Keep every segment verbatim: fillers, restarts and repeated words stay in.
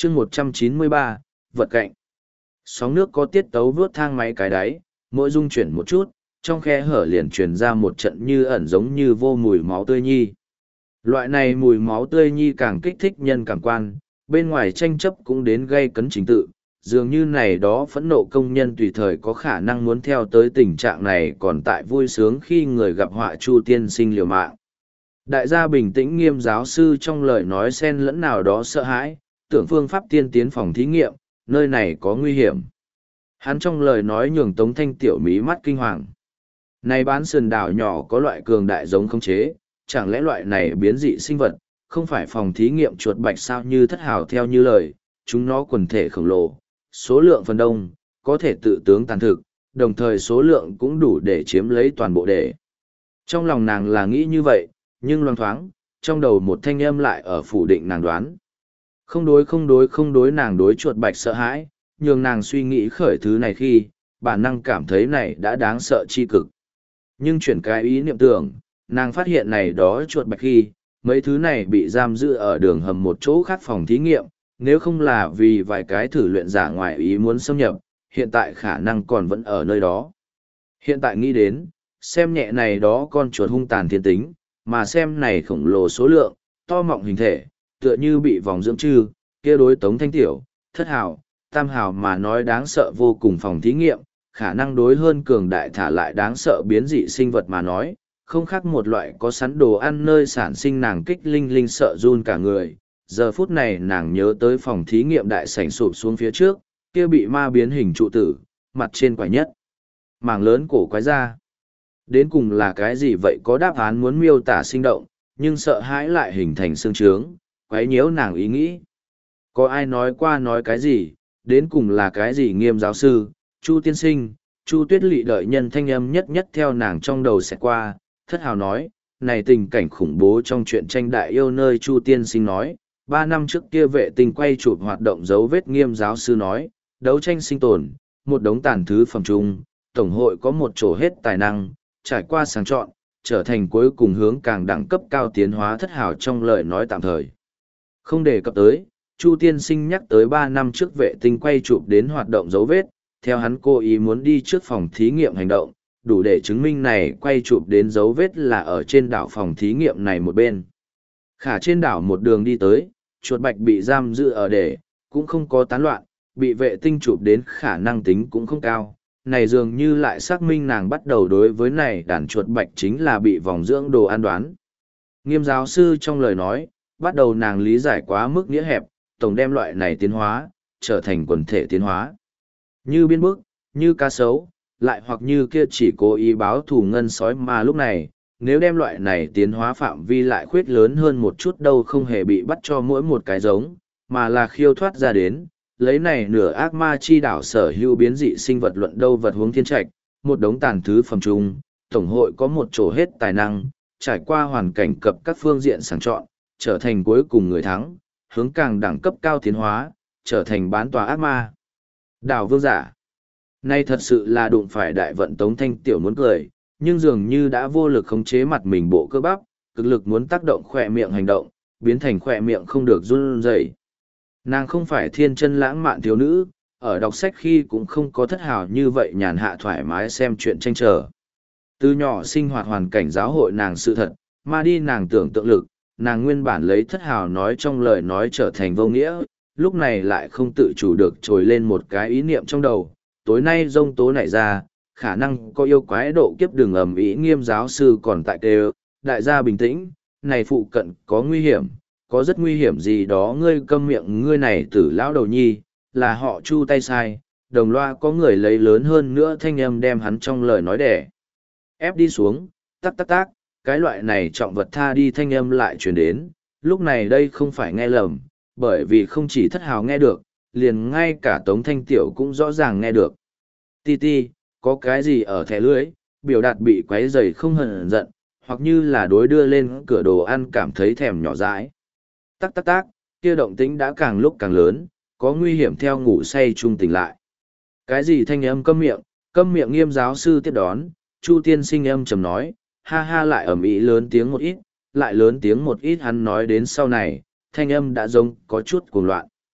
chương một trăm chín mươi ba, vật cạnh. Sóng nước có tiết tấu vướt thang máy cái đáy, mỗi dung chuyển một chút, trong khe hở liền truyền ra một trận như ẩn giống như vô mùi máu tươi nhi. Loại này mùi máu tươi nhi càng kích thích nhân cảm quan, bên ngoài tranh chấp cũng đến gây cấn chính tự, dường như này đó phẫn nộ công nhân tùy thời có khả năng muốn theo tới tình trạng này còn tại vui sướng khi người gặp họa Chu tiên sinh liều mạng. Đại gia bình tĩnh nghiêm giáo sư trong lời nói xen lẫn nào đó sợ hãi, tưởng phương pháp tiên tiến phòng thí nghiệm, nơi này có nguy hiểm. Hắn trong lời nói nhường Tống Thanh tiểu mí mắt kinh hoàng. Này bán sườn đảo nhỏ có loại cường đại giống khống chế, chẳng lẽ loại này biến dị sinh vật, không phải phòng thí nghiệm chuột bạch sao như thất hào theo như lời, chúng nó quần thể khổng lồ, số lượng phần đông, có thể tự tướng tàn thực, đồng thời số lượng cũng đủ để chiếm lấy toàn bộ đề. Trong lòng nàng là nghĩ như vậy, nhưng loang thoáng, trong đầu một thanh âm lại ở phủ định nàng đoán. Không đối không đối không đối nàng đối chuột bạch sợ hãi, nhường nàng suy nghĩ khởi thứ này khi, bản năng cảm thấy này đã đáng sợ chi cực. Nhưng chuyển cái ý niệm tưởng, nàng phát hiện này đó chuột bạch khi, mấy thứ này bị giam giữ ở đường hầm một chỗ khác phòng thí nghiệm, nếu không là vì vài cái thử luyện giả ngoài ý muốn xâm nhập, hiện tại khả năng còn vẫn ở nơi đó. Hiện tại nghĩ đến, xem nhẹ này đó con chuột hung tàn thiên tính, mà xem này khổng lồ số lượng, to mọng hình thể, tựa như bị vòng dưỡng trư, kia đối Tống Thanh tiểu, thất hào, tam hào mà nói đáng sợ vô cùng phòng thí nghiệm, khả năng đối hơn cường đại thả lại đáng sợ biến dị sinh vật mà nói, không khác một loại có sẵn đồ ăn nơi sản sinh nàng kích linh linh sợ run cả người. Giờ phút này nàng nhớ tới phòng thí nghiệm đại sảnh sụp xuống phía trước, kia bị ma biến hình trụ tử, mặt trên quả nhất. Mảng lớn cổ quái ra. Đến cùng là cái gì vậy có đáp án muốn miêu tả sinh động, nhưng sợ hãi lại hình thành xương trướng, quái nhiễu nàng ý nghĩ. Có ai nói qua nói cái gì, đến cùng là cái gì nghiêm giáo sư, Chu tiên sinh, Chu Tuyết Lị đợi nhân thanh âm nhất nhất theo nàng trong đầu sẽ qua, thất hào nói, này tình cảnh khủng bố trong chuyện tranh đại yêu nơi Chu tiên sinh nói, ba năm trước kia vệ tinh quay chụp hoạt động dấu vết nghiêm giáo sư nói, đấu tranh sinh tồn, một đống tàn thứ phẩm chung, tổng hội có một chỗ hết tài năng, trải qua sáng chọn, trở thành cuối cùng hướng càng đẳng cấp cao tiến hóa thất hào trong lời nói tạm thời. Không đề cập tới, Chu tiên sinh nhắc tới ba năm trước vệ tinh quay chụp đến hoạt động dấu vết, theo hắn cố ý muốn đi trước phòng thí nghiệm hành động, đủ để chứng minh này quay chụp đến dấu vết là ở trên đảo phòng thí nghiệm này một bên. Khả trên đảo một đường đi tới, chuột bạch bị giam giữ ở để, cũng không có tán loạn, bị vệ tinh chụp đến khả năng tính cũng không cao. Này dường như lại xác minh nàng bắt đầu đối với này đàn chuột bạch chính là bị vòng dưỡng đồ an đoán. Nghiêm giáo sư trong lời nói, bắt đầu nàng lý giải quá mức nghĩa hẹp, tổng đem loại này tiến hóa, trở thành quần thể tiến hóa. Như biên bức, như cá sấu, lại hoặc như kia chỉ cố ý báo thù ngân sói mà lúc này, nếu đem loại này tiến hóa phạm vi lại khuyết lớn hơn một chút đâu không hề bị bắt cho mỗi một cái giống, mà là khiêu thoát ra đến, lấy này nửa ác ma chi đảo sở hữu biến dị sinh vật luận đâu vật huống thiên trạch, một đống tàn thứ phẩm chung, tổng hội có một chỗ hết tài năng, trải qua hoàn cảnh cập các phương diện sàng chọn, trở thành cuối cùng người thắng, hướng càng đẳng cấp cao tiến hóa, trở thành bán tòa ác ma. Đảo vương giả. Nay thật sự là đụng phải đại vận Tống Thanh tiểu muốn cười, nhưng dường như đã vô lực khống chế mặt mình bộ cơ bắp, cực lực muốn tác động khỏe miệng hành động, biến thành khỏe miệng không được run rẩy. Nàng không phải thiên chân lãng mạn thiếu nữ, ở đọc sách khi cũng không có thất hào như vậy nhàn hạ thoải mái xem chuyện tranh trở. Từ nhỏ sinh hoạt hoàn cảnh giáo hội nàng sự thật, mà đi nàng tưởng tượng lực, nàng nguyên bản lấy thất hào nói trong lời nói trở thành vô nghĩa, lúc này lại không tự chủ được trồi lên một cái ý niệm trong đầu. Tối nay rông tố nảy ra, khả năng có yêu quái độ kiếp đường ầm ý nghiêm giáo sư còn tại kêu, đại gia bình tĩnh, này phụ cận có nguy hiểm, có rất nguy hiểm gì đó ngươi câm miệng ngươi này tử lão đầu nhi, là họ Chu tay sai, đồng loa có người lấy lớn hơn nữa thanh âm đem hắn trong lời nói đẻ. Ép đi xuống, tắc tắc tắc, cái loại này trọng vật tha đi thanh âm lại truyền đến, lúc này đây không phải nghe lầm, bởi vì không chỉ thất hào nghe được, liền ngay cả Tống Thanh Tiểu cũng rõ ràng nghe được. Ti ti, có cái gì ở thẻ lưới, biểu đạt bị quấy rầy không hờn giận, hoặc như là đối đưa lên cửa đồ ăn cảm thấy thèm nhỏ dãi. Tắc tắc tắc, kia động tĩnh đã càng lúc càng lớn, có nguy hiểm theo ngủ say trung tỉnh lại. Cái gì thanh âm câm miệng, câm miệng nghiêm giáo sư tiếp đón, Chu tiên sinh âm trầm nói, ha ha lại ầm ĩ lớn tiếng một ít, lại lớn tiếng một ít hắn nói đến sau này, thanh âm đã giống có chút cuồng loạn.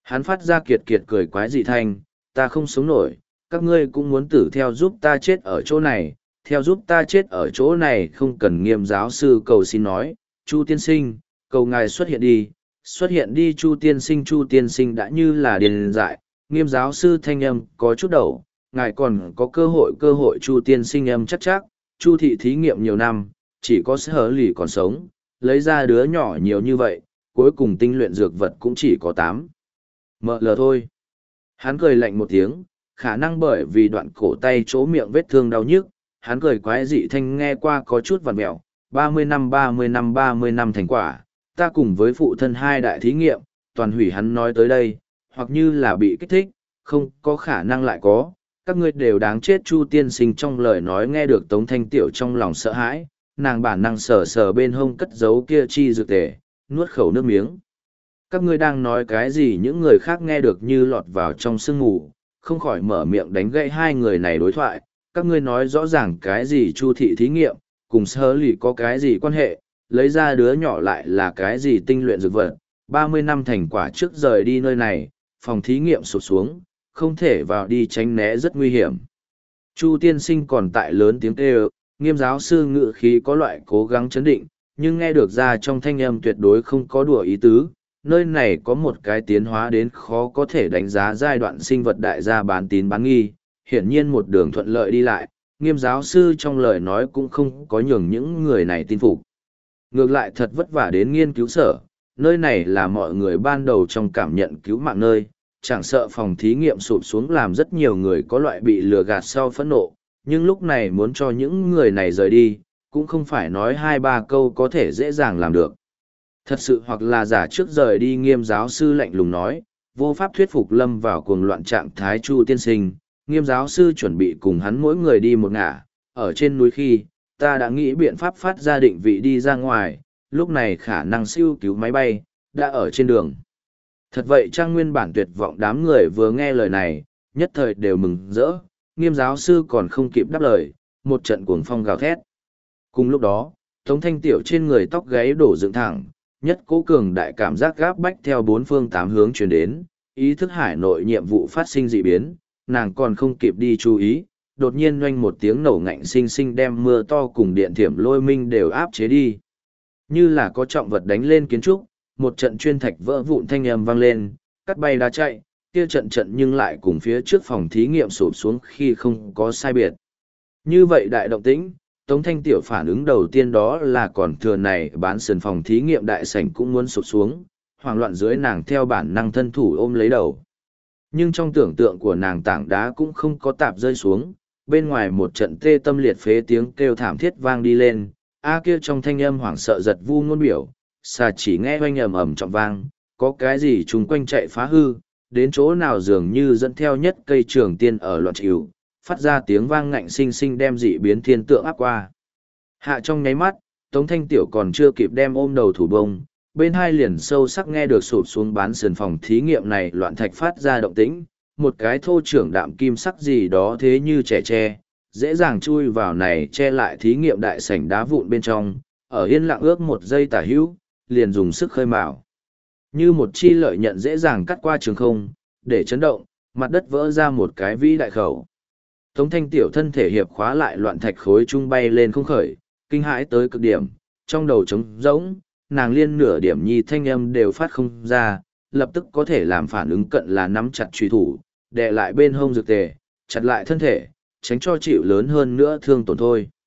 Hắn phát ra kiệt kiệt cười quái dị thanh, ta không sống nổi, các ngươi cũng muốn tử theo giúp ta chết ở chỗ này, theo giúp ta chết ở chỗ này không cần Nghiêm giáo sư cầu xin nói, Chu tiên sinh, cầu ngài xuất hiện đi, xuất hiện đi Chu tiên sinh. Chu tiên sinh đã như là điên dại, Nghiêm giáo sư thanh âm có chút đầu, ngài còn có cơ hội cơ hội. Chu tiên sinh âm chắc chắc, Chu thị thí nghiệm nhiều năm, chỉ có sở lì còn sống, lấy ra đứa nhỏ nhiều như vậy, cuối cùng tinh luyện dược vật cũng chỉ có tám ml thôi. Hắn cười lạnh một tiếng, khả năng bởi vì đoạn cổ tay chỗ miệng vết thương đau nhức, hắn cười quái dị thanh nghe qua có chút vằn mẹo. ba mươi năm ba mươi năm ba mươi năm thành quả, ta cùng với phụ thân hai đại thí nghiệm, toàn hủy. Hắn nói tới đây, hoặc như là bị kích thích, không có khả năng lại có, các ngươi đều đáng chết. Chu tiên sinh trong lời nói nghe được Tống Thanh Tiểu trong lòng sợ hãi, nàng bản năng sờ sờ bên hông cất giấu kia chi dược tề, nuốt khẩu nước miếng. Các ngươi đang nói cái gì? Những người khác nghe được như lọt vào trong sương mù, không khỏi mở miệng đánh gãy hai người này đối thoại. Các ngươi nói rõ ràng cái gì? Chu thị thí nghiệm, cùng sơ lì có cái gì quan hệ? Lấy ra đứa nhỏ lại là cái gì tinh luyện dược vật? ba mươi năm thành quả trước rời đi nơi này, phòng thí nghiệm sụp xuống, không thể vào đi tránh né rất nguy hiểm. Chu tiên sinh còn tại lớn tiếng kêu, Nghiêm giáo sư ngự khí có loại cố gắng chấn định, nhưng nghe được ra trong thanh âm tuyệt đối không có đùa ý tứ. Nơi này có một cái tiến hóa đến khó có thể đánh giá giai đoạn sinh vật đại gia bán tín bán nghi, hiển nhiên một đường thuận lợi đi lại. Nghiêm giáo sư trong lời nói cũng không có nhường những người này tin phục. Ngược lại thật vất vả đến nghiên cứu sở, nơi này là mọi người ban đầu trong cảm nhận cứu mạng nơi, chẳng sợ phòng thí nghiệm sụp xuống làm rất nhiều người có loại bị lừa gạt sau phẫn nộ, nhưng lúc này muốn cho những người này rời đi, cũng không phải nói hai ba câu có thể dễ dàng làm được. Thật sự hoặc là giả trước rời đi. Nghiêm giáo sư lạnh lùng nói, vô pháp thuyết phục lâm vào cuồng loạn trạng thái Chu tiên sinh. Nghiêm giáo sư chuẩn bị cùng hắn mỗi người đi một ngả, ở trên núi khi, ta đã nghĩ biện pháp phát ra định vị đi ra ngoài, lúc này khả năng siêu cứu máy bay, đã ở trên đường. Thật vậy trang nguyên bản tuyệt vọng đám người vừa nghe lời này, nhất thời đều mừng rỡ. Nghiêm giáo sư còn không kịp đáp lời, một trận cuồng phong gào thét. Cùng lúc đó, Tống Thanh Tiểu trên người tóc gáy đổ dựng thẳng, nhất cố cường đại cảm giác gáp bách theo bốn phương tám hướng truyền đến, ý thức hải nội nhiệm vụ phát sinh dị biến, nàng còn không kịp đi chú ý, đột nhiên oanh một tiếng nổ ngạnh sinh sinh đem mưa to cùng điện thiểm lôi minh đều áp chế đi. Như là có trọng vật đánh lên kiến trúc, một trận chuyên thạch vỡ vụn thanh âm vang lên, cắt bay đá chạy, kia trận trận nhưng lại cùng phía trước phòng thí nghiệm sụp xuống khi không có sai biệt. Như vậy đại động tĩnh, Tống Thanh Tiểu phản ứng đầu tiên đó là còn thừa này bán sườn phòng thí nghiệm đại sảnh cũng muốn sụp xuống, hoảng loạn dưới nàng theo bản năng thân thủ ôm lấy đầu. Nhưng trong tưởng tượng của nàng tảng đá cũng không có tạp rơi xuống, bên ngoài một trận tê tâm liệt phế tiếng kêu thảm thiết vang đi lên, a kia trong thanh âm hoảng sợ giật vu ngôn biểu, xà chỉ nghe oanh ầm ầm trọng vang, có cái gì chung quanh chạy phá hư, đến chỗ nào dường như dẫn theo nhất cây trường tiên ở loạn chịu, phát ra tiếng vang ngạnh sinh sinh đem dị biến thiên tượng áp qua. Hạ trong nháy mắt, Tống Thanh Tiểu còn chưa kịp đem ôm đầu thủ bông, bên hai liền sâu sắc nghe được sụp xuống bán sườn phòng thí nghiệm này loạn thạch phát ra động tĩnh, một cái thô trưởng đạm kim sắc gì đó thế như trẻ tre, dễ dàng chui vào này che lại thí nghiệm đại sảnh đá vụn bên trong, ở yên lặng ước một giây tả hữu, liền dùng sức khơi mào. Như một chi lợi nhận dễ dàng cắt qua trường không, để chấn động, mặt đất vỡ ra một cái vĩ đại khẩu. Tống Thanh Tiểu thân thể hiệp khóa lại loạn thạch khối trung bay lên không khởi, kinh hãi tới cực điểm, trong đầu trống rỗng, nàng liên nửa điểm nhi thanh âm đều phát không ra, lập tức có thể làm phản ứng cận là nắm chặt truy thủ, đè lại bên hông dược tề, chặt lại thân thể, tránh cho chịu lớn hơn nữa thương tổn thôi.